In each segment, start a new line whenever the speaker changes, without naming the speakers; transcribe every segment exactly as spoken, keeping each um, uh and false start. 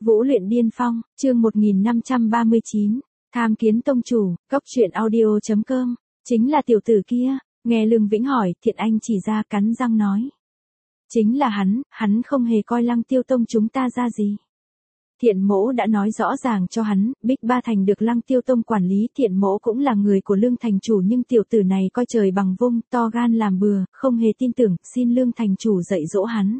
Vũ luyện điên phong, chương một nghìn năm trăm ba mươi chín, tham kiến tông chủ, cốc truyện audio chấm com, chính là tiểu tử kia, nghe Lương Vĩnh hỏi, Thiện Anh chỉ ra cắn răng nói. Chính là hắn, hắn không hề coi Lăng Tiêu Tông chúng ta ra gì. Thiện Mỗ đã nói rõ ràng cho hắn, Bích Ba Thành được Lăng Tiêu Tông quản lý, Thiện Mỗ cũng là người của Lương Thành chủ, nhưng tiểu tử này coi trời bằng vung, to gan làm bừa, không hề tin tưởng, xin Lương Thành chủ dạy dỗ hắn.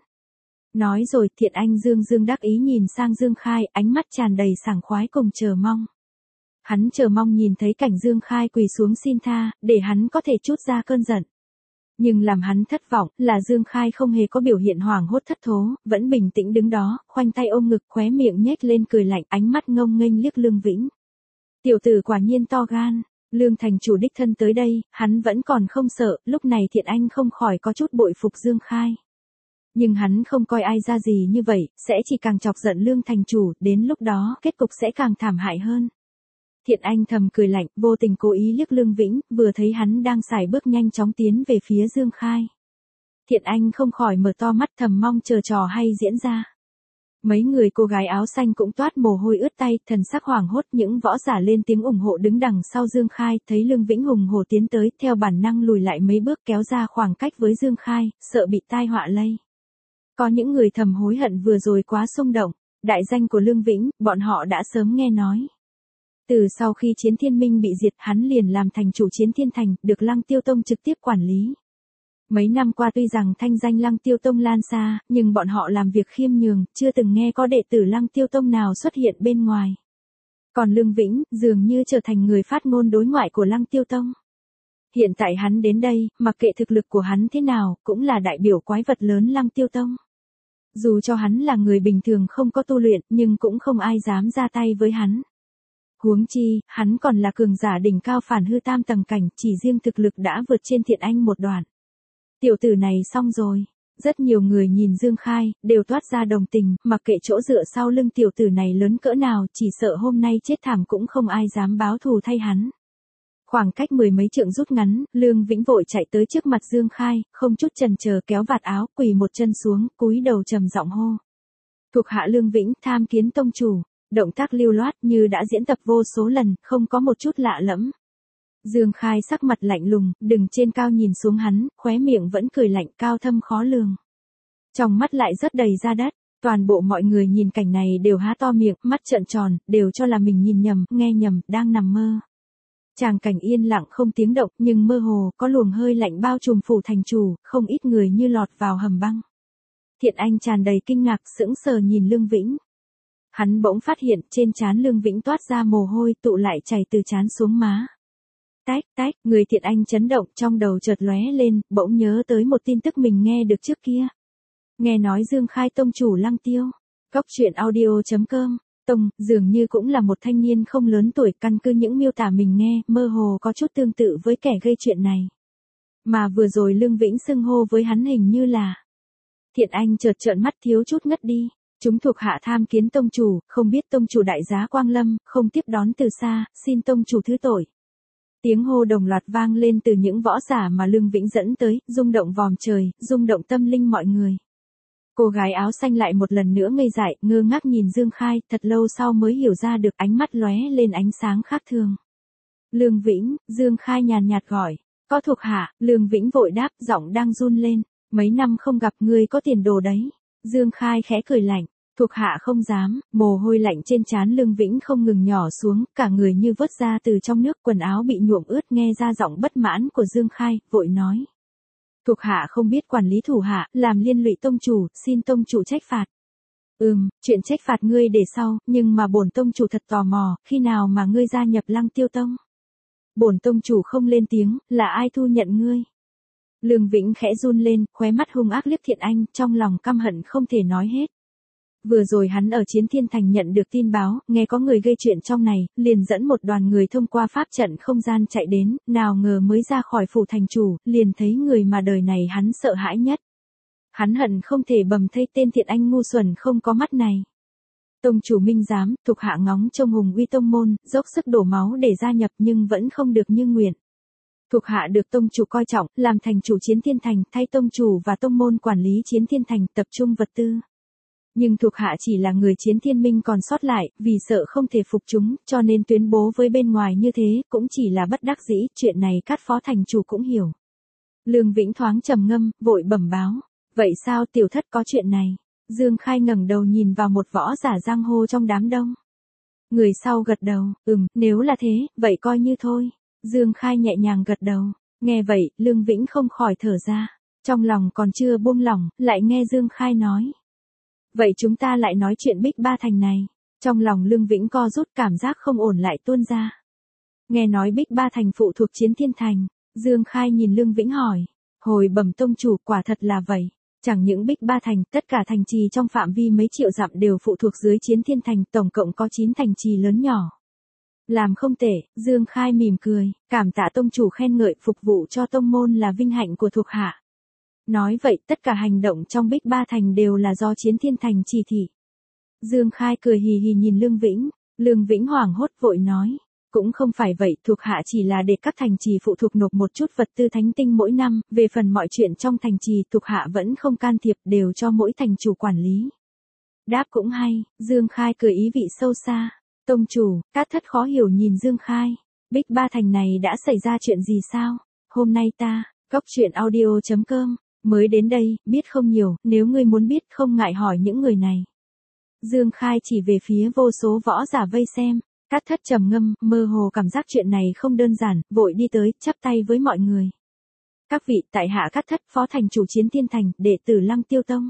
Nói rồi, Thiện Anh dương dương đắc ý nhìn sang Dương Khai, ánh mắt tràn đầy sảng khoái cùng chờ mong. Hắn chờ mong nhìn thấy cảnh Dương Khai quỳ xuống xin tha, để hắn có thể trút ra cơn giận. Nhưng làm hắn thất vọng, là Dương Khai không hề có biểu hiện hoảng hốt thất thố, vẫn bình tĩnh đứng đó, khoanh tay ôm ngực, khóe miệng nhếch lên cười lạnh, ánh mắt ngông nghênh liếc Lương Vĩnh. Tiểu tử quả nhiên to gan, Lương thành chủ đích thân tới đây, hắn vẫn còn không sợ, lúc này Thiện Anh không khỏi có chút bội phục Dương Khai. Nhưng hắn không coi ai ra gì như vậy, sẽ chỉ càng chọc giận Lương thành chủ, đến lúc đó, kết cục sẽ càng thảm hại hơn. Thiện Anh thầm cười lạnh, vô tình cố ý liếc Lương Vĩnh, vừa thấy hắn đang sải bước nhanh chóng tiến về phía Dương Khai. Thiện Anh không khỏi mở to mắt thầm mong chờ trò hay diễn ra. Mấy người cô gái áo xanh cũng toát mồ hôi ướt tay, thần sắc hoảng hốt, những võ giả lên tiếng ủng hộ đứng đằng sau Dương Khai, thấy Lương Vĩnh hùng hổ tiến tới, theo bản năng lùi lại mấy bước kéo ra khoảng cách với Dương Khai, sợ bị tai họa lây. Có những người thầm hối hận vừa rồi quá xung động, đại danh của Lương Vĩnh, bọn họ đã sớm nghe nói. Từ sau khi Chiến Thiên Minh bị diệt, hắn liền làm thành chủ Chiến Thiên Thành, được Lăng Tiêu Tông trực tiếp quản lý. Mấy năm qua tuy rằng thanh danh Lăng Tiêu Tông lan xa, nhưng bọn họ làm việc khiêm nhường, chưa từng nghe có đệ tử Lăng Tiêu Tông nào xuất hiện bên ngoài. Còn Lương Vĩnh, dường như trở thành người phát ngôn đối ngoại của Lăng Tiêu Tông. Hiện tại hắn đến đây, mặc kệ thực lực của hắn thế nào, cũng là đại biểu quái vật lớn Lăng Tiêu Tông. Dù cho hắn là người bình thường không có tu luyện, nhưng cũng không ai dám ra tay với hắn. Huống chi, hắn còn là cường giả đỉnh cao phản hư tam tầng cảnh, chỉ riêng thực lực đã vượt trên Thiện Anh một đoạn. Tiểu tử này xong rồi. Rất nhiều người nhìn Dương Khai, đều toát ra đồng tình, mặc kệ chỗ dựa sau lưng tiểu tử này lớn cỡ nào, chỉ sợ hôm nay chết thảm cũng không ai dám báo thù thay hắn. Khoảng cách mười mấy trượng rút ngắn, Lương Vĩnh vội chạy tới trước mặt Dương Khai, không chút chần chờ kéo vạt áo, quỳ một chân xuống, cúi đầu trầm giọng hô. Thuộc hạ Lương Vĩnh, tham kiến tông chủ. Động tác lưu loát như đã diễn tập vô số lần, không có một chút lạ lẫm. Dương Khai sắc mặt lạnh lùng, đừng trên cao nhìn xuống hắn, khóe miệng vẫn cười lạnh cao thâm khó lường. Trong mắt lại rất đầy ra đất, toàn bộ mọi người nhìn cảnh này đều há to miệng, mắt trợn tròn, đều cho là mình nhìn nhầm, nghe nhầm, đang nằm mơ. Tràng cảnh yên lặng không tiếng động, nhưng mơ hồ, có luồng hơi lạnh bao trùm phủ thành chủ, không ít người như lọt vào hầm băng. Thiện Anh tràn đầy kinh ngạc, sững sờ nhìn Lương Vĩnh. Hắn bỗng phát hiện trên trán Lương Vĩnh toát ra mồ hôi tụ lại chảy từ trán xuống má. Tách, tách, người Thiện Anh chấn động trong đầu chợt lóe lên, bỗng nhớ tới một tin tức mình nghe được trước kia. Nghe nói Dương Khai tông chủ Lăng Tiêu. Cốc truyện audio chấm com. Tông, dường như cũng là một thanh niên không lớn tuổi, căn cứ những miêu tả mình nghe, mơ hồ có chút tương tự với kẻ gây chuyện này. Mà vừa rồi Lương Vĩnh xưng hô với hắn hình như là. Thiện Anh chợt trợn mắt thiếu chút ngất đi. Chúng thuộc hạ tham kiến tông chủ, không biết tông chủ đại giá quang lâm, không tiếp đón từ xa, xin tông chủ thứ tội. Tiếng hô đồng loạt vang lên từ những võ giả mà Lương Vĩnh dẫn tới, rung động vòm trời, rung động tâm linh mọi người. Cô gái áo xanh lại một lần nữa ngây dại, ngơ ngác nhìn Dương Khai, thật lâu sau mới hiểu ra được, ánh mắt lóe lên ánh sáng khác thường. Lương Vĩnh, Dương Khai nhàn nhạt gọi, có thuộc hạ, Lương Vĩnh vội đáp, giọng đang run lên, mấy năm không gặp ngươi có tiền đồ đấy. Dương Khai khẽ cười lạnh, thuộc hạ không dám, mồ hôi lạnh trên trán Lương Vĩnh không ngừng nhỏ xuống, cả người như vớt ra từ trong nước, quần áo bị nhuộm ướt, nghe ra giọng bất mãn của Dương Khai, vội nói. Thuộc hạ không biết quản lý thủ hạ, làm liên lụy tông chủ, xin tông chủ trách phạt. Ừm, chuyện trách phạt ngươi để sau, nhưng mà bổn tông chủ thật tò mò, khi nào mà ngươi gia nhập Lăng Tiêu Tông? Bổn tông chủ không lên tiếng, là ai thu nhận ngươi? Lương Vĩnh khẽ run lên, khóe mắt hung ác liếc Thiện Anh, trong lòng căm hận không thể nói hết. Vừa rồi hắn ở Chiến Thiên Thành nhận được tin báo, nghe có người gây chuyện trong này, liền dẫn một đoàn người thông qua pháp trận không gian chạy đến, nào ngờ mới ra khỏi phủ thành chủ, liền thấy người mà đời này hắn sợ hãi nhất. Hắn hận không thể bầm thây tên Thiện Anh ngu xuẩn không có mắt này. Tông chủ minh giám, thuộc hạ ngóng trông hùng uy tông môn, dốc sức đổ máu để gia nhập nhưng vẫn không được như nguyện. Thuộc hạ được tông chủ coi trọng, làm thành chủ Chiến Thiên Thành, thay tông chủ và tông môn quản lý Chiến Thiên Thành, tập trung vật tư. Nhưng thuộc hạ chỉ là người chiến thiên minh còn sót lại, vì sợ không thể phục chúng, cho nên tuyên bố với bên ngoài như thế, cũng chỉ là bất đắc dĩ, chuyện này các phó thành chủ cũng hiểu. Lương Vĩnh thoáng trầm ngâm, vội bẩm báo. Vậy sao tiểu thất có chuyện này? Dương Khai ngẩng đầu nhìn vào một võ giả giang hồ trong đám đông. Người sau gật đầu, ừm, nếu là thế, vậy coi như thôi. Dương Khai nhẹ nhàng gật đầu. Nghe vậy, Lương Vĩnh không khỏi thở ra. Trong lòng còn chưa buông lỏng, lại nghe Dương Khai nói. Vậy chúng ta lại nói chuyện Bích Ba Thành này. Trong lòng Lương Vĩnh co rút, cảm giác không ổn lại tuôn ra. Nghe nói Bích Ba Thành phụ thuộc Chiến Thiên Thành. Dương Khai nhìn Lương Vĩnh hỏi. Hồi bẩm tông chủ, quả thật là vậy. Chẳng những Bích Ba Thành, tất cả thành trì trong phạm vi mấy triệu dặm đều phụ thuộc dưới Chiến Thiên Thành, tổng cộng có chín thành trì lớn nhỏ. Làm không tệ, Dương Khai mỉm cười, cảm tạ tông chủ khen ngợi, phục vụ cho tông môn là vinh hạnh của thuộc hạ. Nói vậy, tất cả hành động trong Bích Ba Thành đều là do Chiến Thiên Thành chỉ thị. Dương Khai cười hì hì nhìn Lương Vĩnh, Lương Vĩnh hoảng hốt vội nói. Cũng không phải vậy, thuộc hạ chỉ là để các thành trì phụ thuộc nộp một chút vật tư thánh tinh mỗi năm, về phần mọi chuyện trong thành trì thuộc hạ vẫn không can thiệp, đều cho mỗi thành chủ quản lý. Đáp cũng hay, Dương Khai cười ý vị sâu xa. Tông chủ, Cát Thất khó hiểu nhìn Dương Khai. Bích Ba Thành này đã xảy ra chuyện gì sao? Hôm nay ta, Cốc Truyện Audio chấm com, mới đến đây, biết không nhiều, nếu ngươi muốn biết không ngại hỏi những người này. Dương Khai chỉ về phía vô số võ giả vây xem. Cát Thất trầm ngâm, mơ hồ cảm giác chuyện này không đơn giản, vội đi tới, chắp tay với mọi người. Các vị, tại hạ Cát Thất, phó thành chủ Chiến Thiên Thành, đệ tử Lăng Tiêu Tông.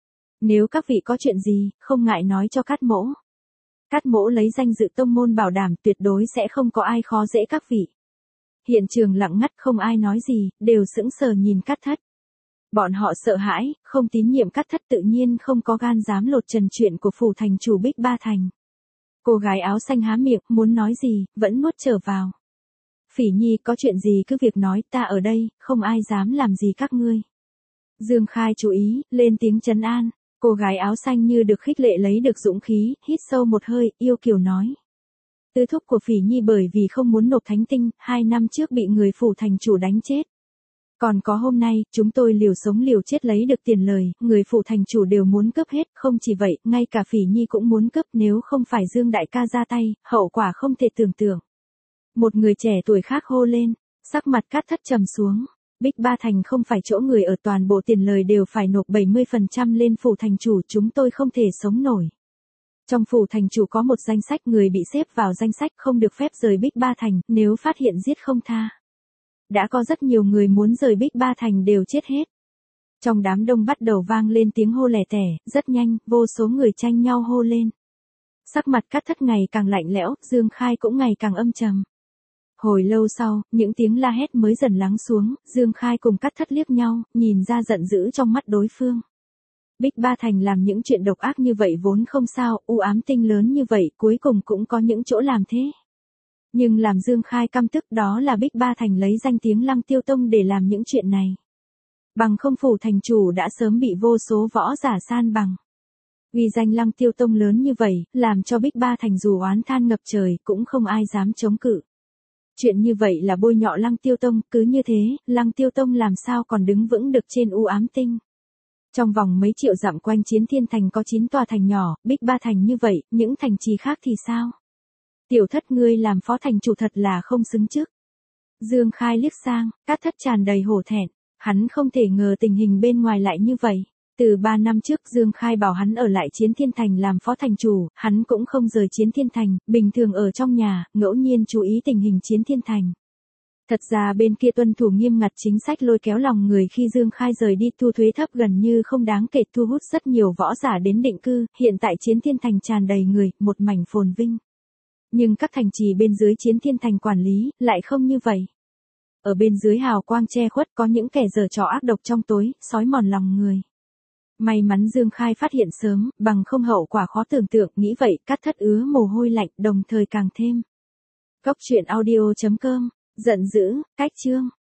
Nếu các vị có chuyện gì, không ngại nói cho Cát mỗ. Cát mỗ lấy danh dự tông môn bảo đảm tuyệt đối sẽ không có ai khó dễ các vị. Hiện trường lặng ngắt không ai nói gì, đều sững sờ nhìn Cát Thất. Bọn họ sợ hãi, không tín nhiệm Cát Thất tự nhiên không có gan dám lột trần chuyện của phủ thành chủ Bích Ba Thành. Cô gái áo xanh há miệng, muốn nói gì, vẫn nuốt trở vào. Phỉ Nhi có chuyện gì cứ việc nói, ta ở đây, không ai dám làm gì các ngươi. Dương Khai chú ý, lên tiếng trấn an. Cô gái áo xanh như được khích lệ lấy được dũng khí, hít sâu một hơi, yêu kiều nói. Tư thúc của Phỉ Nhi bởi vì không muốn nộp thánh tinh, hai năm trước bị người phủ thành chủ đánh chết. Còn có hôm nay, chúng tôi liều sống liều chết lấy được tiền lời, người phụ thành chủ đều muốn cướp hết, không chỉ vậy, ngay cả Phỉ Nhi cũng muốn cướp, nếu không phải Dương đại ca ra tay, hậu quả không thể tưởng tượng. Một người trẻ tuổi khác hô lên, sắc mặt Cát Thất trầm xuống. Bích Ba Thành không phải chỗ người ở, toàn bộ tiền lời đều phải nộp bảy mươi phần trăm lên phủ thành chủ, chúng tôi không thể sống nổi. Trong phủ thành chủ có một danh sách người bị xếp vào danh sách không được phép rời Bích Ba Thành, nếu phát hiện giết không tha. Đã có rất nhiều người muốn rời Bích Ba Thành đều chết hết. Trong đám đông bắt đầu vang lên tiếng hô lẻ tẻ, rất nhanh, vô số người tranh nhau hô lên. Sắc mặt Cát Thất ngày càng lạnh lẽo, Dương Khai cũng ngày càng âm trầm. Hồi lâu sau, những tiếng la hét mới dần lắng xuống, Dương Khai cùng Cát Thất liếc nhau, nhìn ra giận dữ trong mắt đối phương. Bích Ba Thành làm những chuyện độc ác như vậy vốn không sao, u ám tinh lớn như vậy cuối cùng cũng có những chỗ làm thế. Nhưng làm Dương Khai căm tức đó là Bích Ba Thành lấy danh tiếng Lăng Tiêu Tông để làm những chuyện này. Bằng không phủ thành chủ đã sớm bị vô số võ giả san bằng. Vì danh Lăng Tiêu Tông lớn như vậy, làm cho Bích Ba Thành dù oán than ngập trời cũng không ai dám chống cự. Chuyện như vậy là bôi nhọ Lăng Tiêu Tông, cứ như thế, Lăng Tiêu Tông làm sao còn đứng vững được trên u ám tinh. Trong vòng mấy triệu dặm quanh Chiến Thiên Thành có chín tòa thành nhỏ, Bích Ba Thành như vậy, những thành trì khác thì sao? Tiểu Thất ngươi làm phó thành chủ thật là không xứng trước. Dương Khai liếc sang, Cát Thất tràn đầy hổ thẹn, hắn không thể ngờ tình hình bên ngoài lại như vậy. Từ ba năm trước Dương Khai bảo hắn ở lại Chiến Thiên Thành làm phó thành chủ, hắn cũng không rời Chiến Thiên Thành, bình thường ở trong nhà, ngẫu nhiên chú ý tình hình Chiến Thiên Thành. Thật ra bên kia tuân thủ nghiêm ngặt chính sách lôi kéo lòng người, khi Dương Khai rời đi thu thuế thấp gần như không đáng kể, thu hút rất nhiều võ giả đến định cư, hiện tại Chiến Thiên Thành tràn đầy người, một mảnh phồn vinh. Nhưng các thành trì bên dưới Chiến Thiên Thành quản lý, lại không như vậy. Ở bên dưới hào quang che khuất có những kẻ giở trò ác độc trong tối, sói mòn lòng người. May mắn Dương Khai phát hiện sớm, bằng không hậu quả khó tưởng tượng, nghĩ vậy, Cát Thất ứa mồ hôi lạnh, đồng thời càng thêm. Cốc Truyện Audio chấm com, giận dữ, cách chương.